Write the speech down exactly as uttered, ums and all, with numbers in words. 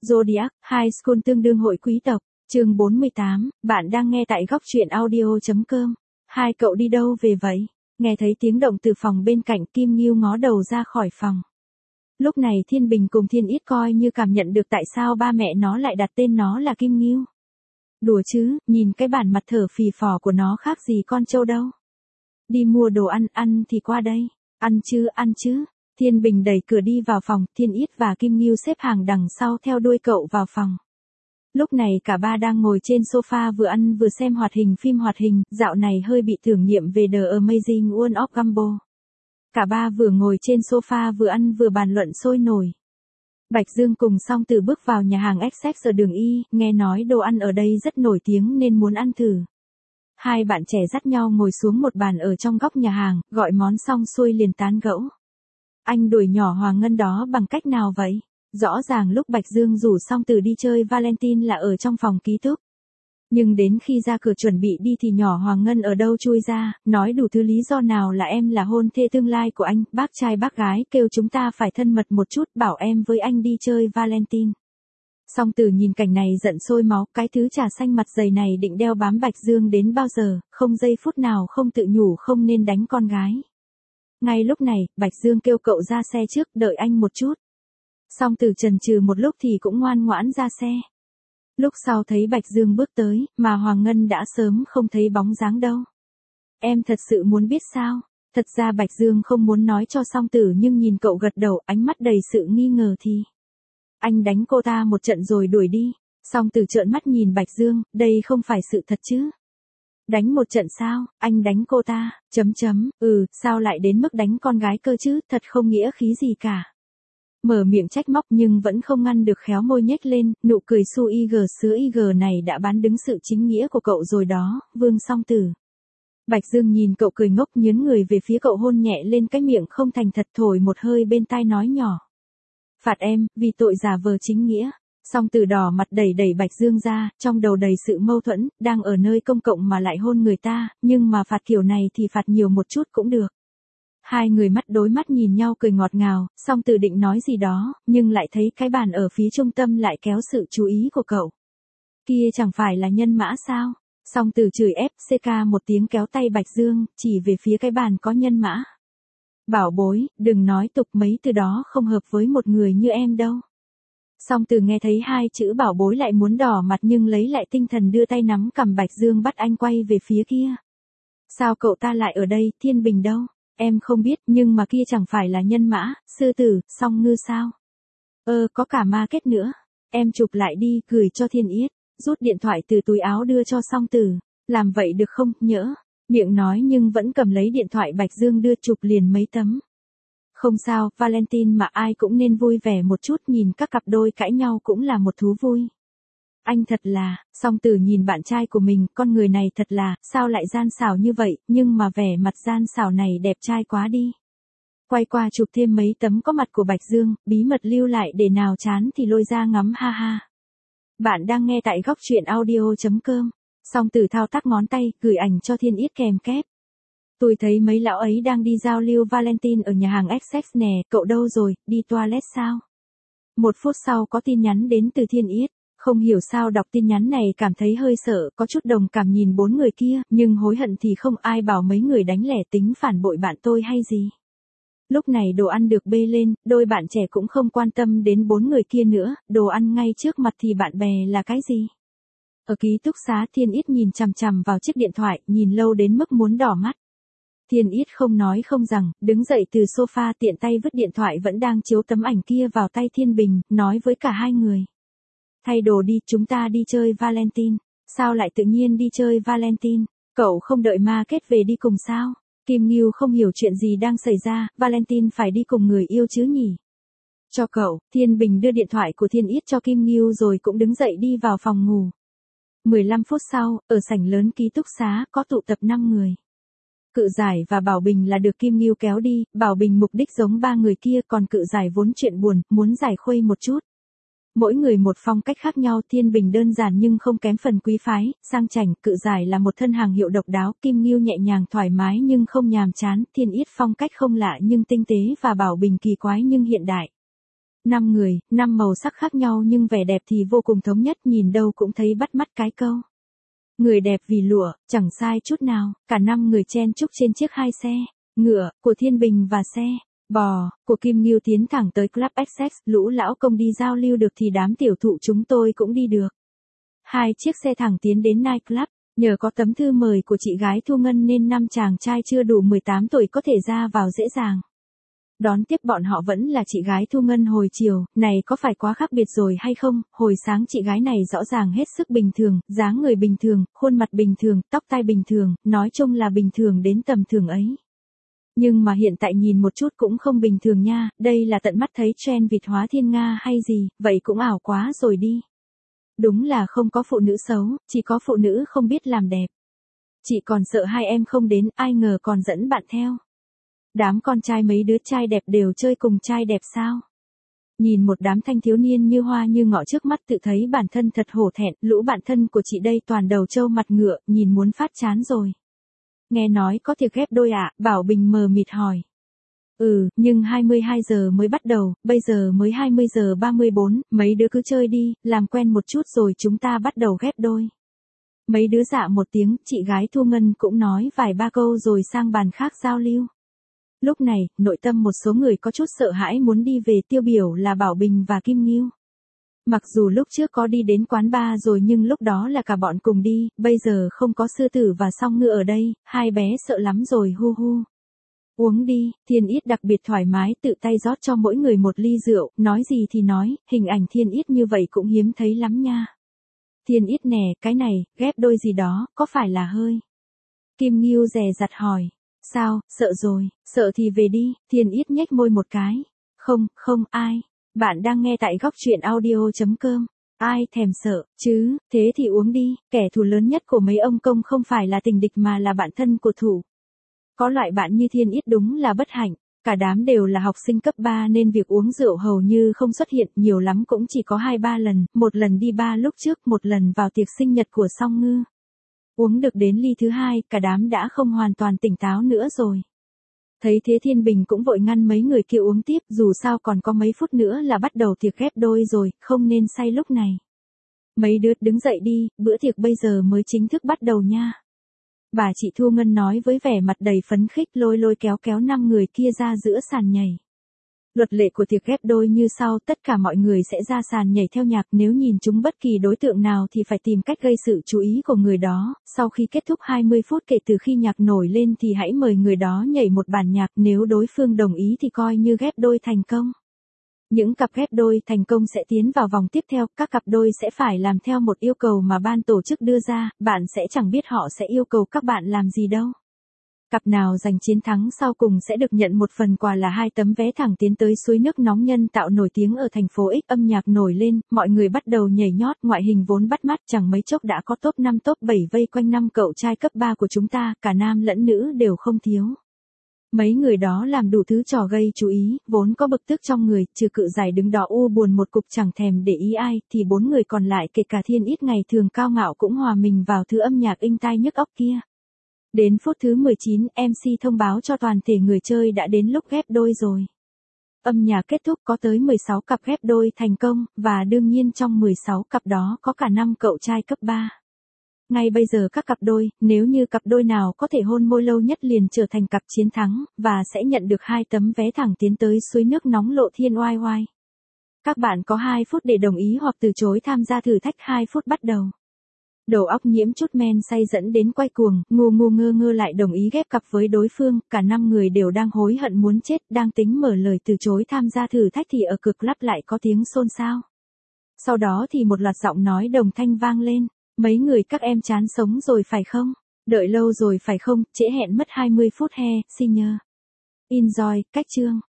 Zodiac, High School tương đương hội quý tộc, chương bốn mươi tám, bạn đang nghe tại góc truyện audio.com. Hai cậu đi đâu về vậy? Nghe thấy tiếng động từ phòng bên cạnh, Kim Ngưu ngó đầu ra khỏi phòng. Lúc này Thiên Bình cùng Thiên Yết coi như cảm nhận được tại sao ba mẹ nó lại đặt tên nó là Kim Ngưu. Đùa chứ, nhìn cái bản mặt thở phì phò của nó khác gì con trâu đâu. Đi mua đồ ăn, ăn thì qua đây. Ăn chứ, ăn chứ. Thiên Bình đẩy cửa đi vào phòng, Thiên Yết và Kim Ngưu xếp hàng đằng sau theo đuôi cậu vào phòng. Lúc này cả ba đang ngồi trên sofa vừa ăn vừa xem hoạt hình phim hoạt hình, dạo này hơi bị thưởng nghiệm về The Amazing World of Gumball. Cả ba vừa ngồi trên sofa vừa ăn vừa bàn luận sôi nổi. Bạch Dương cùng Song Tử bước vào nhà hàng Essex ở đường Y, nghe nói đồ ăn ở đây rất nổi tiếng nên muốn ăn thử. Hai bạn trẻ dắt nhau ngồi xuống một bàn ở trong góc nhà hàng, gọi món xong xuôi liền tán gẫu. Anh đuổi nhỏ Hoàng Ngân đó bằng cách nào vậy? Rõ ràng lúc Bạch Dương rủ Song Tử đi chơi Valentine là ở trong phòng ký túc. Nhưng đến khi ra cửa chuẩn bị đi thì nhỏ Hoàng Ngân ở đâu chui ra, nói đủ thứ lý do nào là em là hôn thê tương lai của anh, bác trai bác gái kêu chúng ta phải thân mật một chút, bảo em với anh đi chơi Valentine. Song Tử nhìn cảnh này giận sôi máu, cái thứ trà xanh mặt dày này định đeo bám Bạch Dương đến bao giờ, không giây phút nào không tự nhủ không nên đánh con gái. Ngay lúc này, Bạch Dương kêu cậu ra xe trước, đợi anh một chút. Song Tử chần chừ một lúc thì cũng ngoan ngoãn ra xe. Lúc sau thấy Bạch Dương bước tới, mà Hoàng Ngân đã sớm không thấy bóng dáng đâu. Em thật sự muốn biết sao? Thật ra Bạch Dương không muốn nói cho Song Tử nhưng nhìn cậu gật đầu, ánh mắt đầy sự nghi ngờ thì. Anh đánh cô ta một trận rồi đuổi đi. Song Tử trợn mắt nhìn Bạch Dương, đây không phải sự thật chứ? Đánh một trận sao? Anh đánh cô ta, chấm chấm, ừ, sao lại đến mức đánh con gái cơ chứ, thật không nghĩa khí gì cả. Mở miệng trách móc nhưng vẫn không ngăn được khéo môi nhếch lên, nụ cười su y gờ sứa y gờ này đã bán đứng sự chính nghĩa của cậu rồi đó, Vương Song Tử. Bạch Dương nhìn cậu cười ngốc nhớn người về phía cậu hôn nhẹ lên cái miệng không thành thật thổi một hơi bên tai nói nhỏ. Phạt em, vì tội giả vờ chính nghĩa. Song Tử đỏ mặt đẩy đẩy Bạch Dương ra, trong đầu đầy sự mâu thuẫn, đang ở nơi công cộng mà lại hôn người ta, nhưng mà phạt kiểu này thì phạt nhiều một chút cũng được. Hai người mắt đối mắt nhìn nhau cười ngọt ngào, Song Tử định nói gì đó, nhưng lại thấy cái bàn ở phía trung tâm lại kéo sự chú ý của cậu. Kia chẳng phải là nhân mã sao? Song Tử chửi ép xê ca một tiếng kéo tay Bạch Dương, chỉ về phía cái bàn có nhân mã. Bảo bối, đừng nói tục mấy từ đó không hợp với một người như em đâu. Song Tử nghe thấy hai chữ bảo bối lại muốn đỏ mặt nhưng lấy lại tinh thần đưa tay nắm cầm Bạch Dương bắt anh quay về phía kia. Sao cậu ta lại ở đây, Thiên Bình đâu? Em không biết, nhưng mà kia chẳng phải là nhân mã, sư tử, song ngư sao? Ơ, có cả ma kết nữa. Em chụp lại đi, gửi cho Thiên Yết, rút điện thoại từ túi áo đưa cho Song Tử. Làm vậy được không, nhỡ? Miệng nói nhưng vẫn cầm lấy điện thoại Bạch Dương đưa chụp liền mấy tấm. Không sao, Valentine mà ai cũng nên vui vẻ một chút, nhìn các cặp đôi cãi nhau cũng là một thú vui. Anh thật là, Song Tử nhìn bạn trai của mình, con người này thật là, sao lại gian xảo như vậy, nhưng mà vẻ mặt gian xảo này đẹp trai quá đi. Quay qua chụp thêm mấy tấm có mặt của Bạch Dương, bí mật lưu lại để nào chán thì lôi ra ngắm ha ha. Bạn đang nghe tại góc truyện audio.com. Song Tử thao tác ngón tay, gửi ảnh cho Thiên Yết kèm kép. Tôi thấy mấy lão ấy đang đi giao lưu Valentine ở nhà hàng Essex nè, cậu đâu rồi, đi toilet sao? Một phút sau có tin nhắn đến từ Thiên Yết. Không hiểu sao đọc tin nhắn này cảm thấy hơi sợ, có chút đồng cảm nhìn bốn người kia, nhưng hối hận thì không ai bảo mấy người đánh lẻ tính phản bội bạn tôi hay gì. Lúc này đồ ăn được bê lên, đôi bạn trẻ cũng không quan tâm đến bốn người kia nữa, đồ ăn ngay trước mặt thì bạn bè là cái gì. Ở ký túc xá Thiên Yết nhìn chằm chằm vào chiếc điện thoại, nhìn lâu đến mức muốn đỏ mắt. Thiên Yết không nói không rằng, đứng dậy từ sofa tiện tay vứt điện thoại vẫn đang chiếu tấm ảnh kia vào tay Thiên Bình, nói với cả hai người. Thay đồ đi, chúng ta đi chơi Valentine. Sao lại tự nhiên đi chơi Valentine? Cậu không đợi ma kết về đi cùng sao? Kim Ngưu không hiểu chuyện gì đang xảy ra, Valentine phải đi cùng người yêu chứ nhỉ? Cho cậu, Thiên Bình đưa điện thoại của Thiên Yết cho Kim Ngưu rồi cũng đứng dậy đi vào phòng ngủ. mười lăm phút sau, ở sảnh lớn ký túc xá, có tụ tập năm người. Cự Giải và Bảo Bình là được Kim Ngưu kéo đi, Bảo Bình mục đích giống ba người kia, còn Cự Giải vốn chuyện buồn, muốn giải khuây một chút. Mỗi người một phong cách khác nhau, Thiên Bình đơn giản nhưng không kém phần quý phái, sang chảnh, Cự Giải là một thân hàng hiệu độc đáo, Kim Ngưu nhẹ nhàng thoải mái nhưng không nhàm chán, Thiên Yết phong cách không lạ nhưng tinh tế và Bảo Bình kỳ quái nhưng hiện đại. Năm người, năm màu sắc khác nhau nhưng vẻ đẹp thì vô cùng thống nhất, nhìn đâu cũng thấy bắt mắt cái câu. Người đẹp vì lụa, chẳng sai chút nào, cả năm người chen chúc trên chiếc hai xe, ngựa, của Thiên Bình và xe, bò, của Kim Ngưu tiến thẳng tới Club ích ét, lũ lão công đi giao lưu được thì đám tiểu thụ chúng tôi cũng đi được. Hai chiếc xe thẳng tiến đến Night Club, nhờ có tấm thư mời của chị gái Thu Ngân nên năm chàng trai chưa đủ mười tám tuổi có thể ra vào dễ dàng. Đón tiếp bọn họ vẫn là chị gái Thu Ngân hồi chiều, này có phải quá khác biệt rồi hay không, hồi sáng chị gái này rõ ràng hết sức bình thường, dáng người bình thường, khuôn mặt bình thường, tóc tai bình thường, nói chung là bình thường đến tầm thường ấy. Nhưng mà hiện tại nhìn một chút cũng không bình thường nha, đây là tận mắt thấy trend vịt hóa thiên nga hay gì, vậy cũng ảo quá rồi đi. Đúng là không có phụ nữ xấu, chỉ có phụ nữ không biết làm đẹp. Chị còn sợ hai em không đến, ai ngờ còn dẫn bạn theo. Đám con trai mấy đứa trai đẹp đều chơi cùng trai đẹp sao? Nhìn một đám thanh thiếu niên như hoa như ngọ trước mắt tự thấy bản thân thật hổ thẹn, lũ bạn thân của chị đây toàn đầu trâu mặt ngựa, nhìn muốn phát chán rồi. Nghe nói có tiệc ghép đôi ạ, à? Bảo Bình mờ mịt hỏi. Ừ, nhưng hai mươi hai giờ mới bắt đầu, bây giờ mới hai mươi giờ ba mươi bốn, mấy đứa cứ chơi đi, làm quen một chút rồi chúng ta bắt đầu ghép đôi. Mấy đứa dạ một tiếng, chị gái Thu Ngân cũng nói vài ba câu rồi sang bàn khác giao lưu. Lúc này, nội tâm một số người có chút sợ hãi muốn đi về, tiêu biểu là Bảo Bình và Kim Ngưu. Mặc dù lúc trước có đi đến quán bar rồi nhưng lúc đó là cả bọn cùng đi, bây giờ không có sư tử và song ngư ở đây, hai bé sợ lắm rồi hu hu. Uống đi, Thiên Yết đặc biệt thoải mái tự tay rót cho mỗi người một ly rượu, nói gì thì nói, hình ảnh Thiên Yết như vậy cũng hiếm thấy lắm nha. Thiên Yết nè, cái này, ghép đôi gì đó, có phải là hơi? Kim Ngưu dè dặt hỏi. Sao, sợ rồi, sợ thì về đi, Thiên Yết nhếch môi một cái. Không, không, ai. Bạn đang nghe tại góc truyện audio chấm com. Ai thèm sợ, chứ, thế thì uống đi, kẻ thù lớn nhất của mấy ông công không phải là tình địch mà là bạn thân của thủ. Có loại bạn như Thiên Yết đúng là bất hạnh, cả đám đều là học sinh cấp ba nên việc uống rượu hầu như không xuất hiện, nhiều lắm cũng chỉ có hai ba lần, một lần đi bar lúc trước, một lần vào tiệc sinh nhật của Song Ngư. Uống được đến ly thứ hai, cả đám đã không hoàn toàn tỉnh táo nữa rồi. Thấy thế Thiên Bình cũng vội ngăn mấy người kia uống tiếp, dù sao còn có mấy phút nữa là bắt đầu tiệc ghép đôi rồi, không nên say lúc này. Mấy đứa đứng dậy đi, bữa tiệc bây giờ mới chính thức bắt đầu nha. Bà chị Thu Ngân nói với vẻ mặt đầy phấn khích, lôi lôi kéo kéo năm người kia ra giữa sàn nhảy. Luật lệ của tiệc ghép đôi như sau, tất cả mọi người sẽ ra sàn nhảy theo nhạc, nếu nhìn chúng bất kỳ đối tượng nào thì phải tìm cách gây sự chú ý của người đó, sau khi kết thúc hai mươi phút kể từ khi nhạc nổi lên thì hãy mời người đó nhảy một bản nhạc, nếu đối phương đồng ý thì coi như ghép đôi thành công. Những cặp ghép đôi thành công sẽ tiến vào vòng tiếp theo, các cặp đôi sẽ phải làm theo một yêu cầu mà ban tổ chức đưa ra, bạn sẽ chẳng biết họ sẽ yêu cầu các bạn làm gì đâu. Cặp nào giành chiến thắng sau cùng sẽ được nhận một phần quà là hai tấm vé thẳng tiến tới suối nước nóng nhân tạo nổi tiếng ở thành phố X, âm nhạc nổi lên, mọi người bắt đầu nhảy nhót, ngoại hình vốn bắt mắt chẳng mấy chốc đã có top năm top bảy vây quanh năm cậu trai cấp ba của chúng ta, cả nam lẫn nữ đều không thiếu. Mấy người đó làm đủ thứ trò gây chú ý, vốn có bực tức trong người, trừ cự giải đứng đó u buồn một cục chẳng thèm để ý ai, thì bốn người còn lại kể cả Thiên Yết ngày thường cao ngạo cũng hòa mình vào thứ âm nhạc inh tai nhức óc kia. Đến phút thứ mười chín, em xê thông báo cho toàn thể người chơi đã đến lúc ghép đôi rồi. Âm nhạc kết thúc có tới mười sáu cặp ghép đôi thành công, và đương nhiên trong mười sáu cặp đó có cả năm cậu trai cấp ba. Ngay bây giờ các cặp đôi, nếu như cặp đôi nào có thể hôn môi lâu nhất liền trở thành cặp chiến thắng, và sẽ nhận được hai tấm vé thẳng tiến tới suối nước nóng lộ thiên oai oai. Các bạn có hai phút để đồng ý hoặc từ chối tham gia thử thách, hai phút bắt đầu. Đầu óc nhiễm chút men say dẫn đến quay cuồng, ngu ngu ngơ ngơ lại đồng ý ghép cặp với đối phương, cả năm người đều đang hối hận muốn chết, đang tính mở lời từ chối tham gia thử thách thì ở cực lắp lại có tiếng xôn xao. Sau đó thì một loạt giọng nói đồng thanh vang lên, mấy người các em chán sống rồi phải không? Đợi lâu rồi phải không? Trễ hẹn mất hai mươi phút he, senior. Enjoy, cách chương.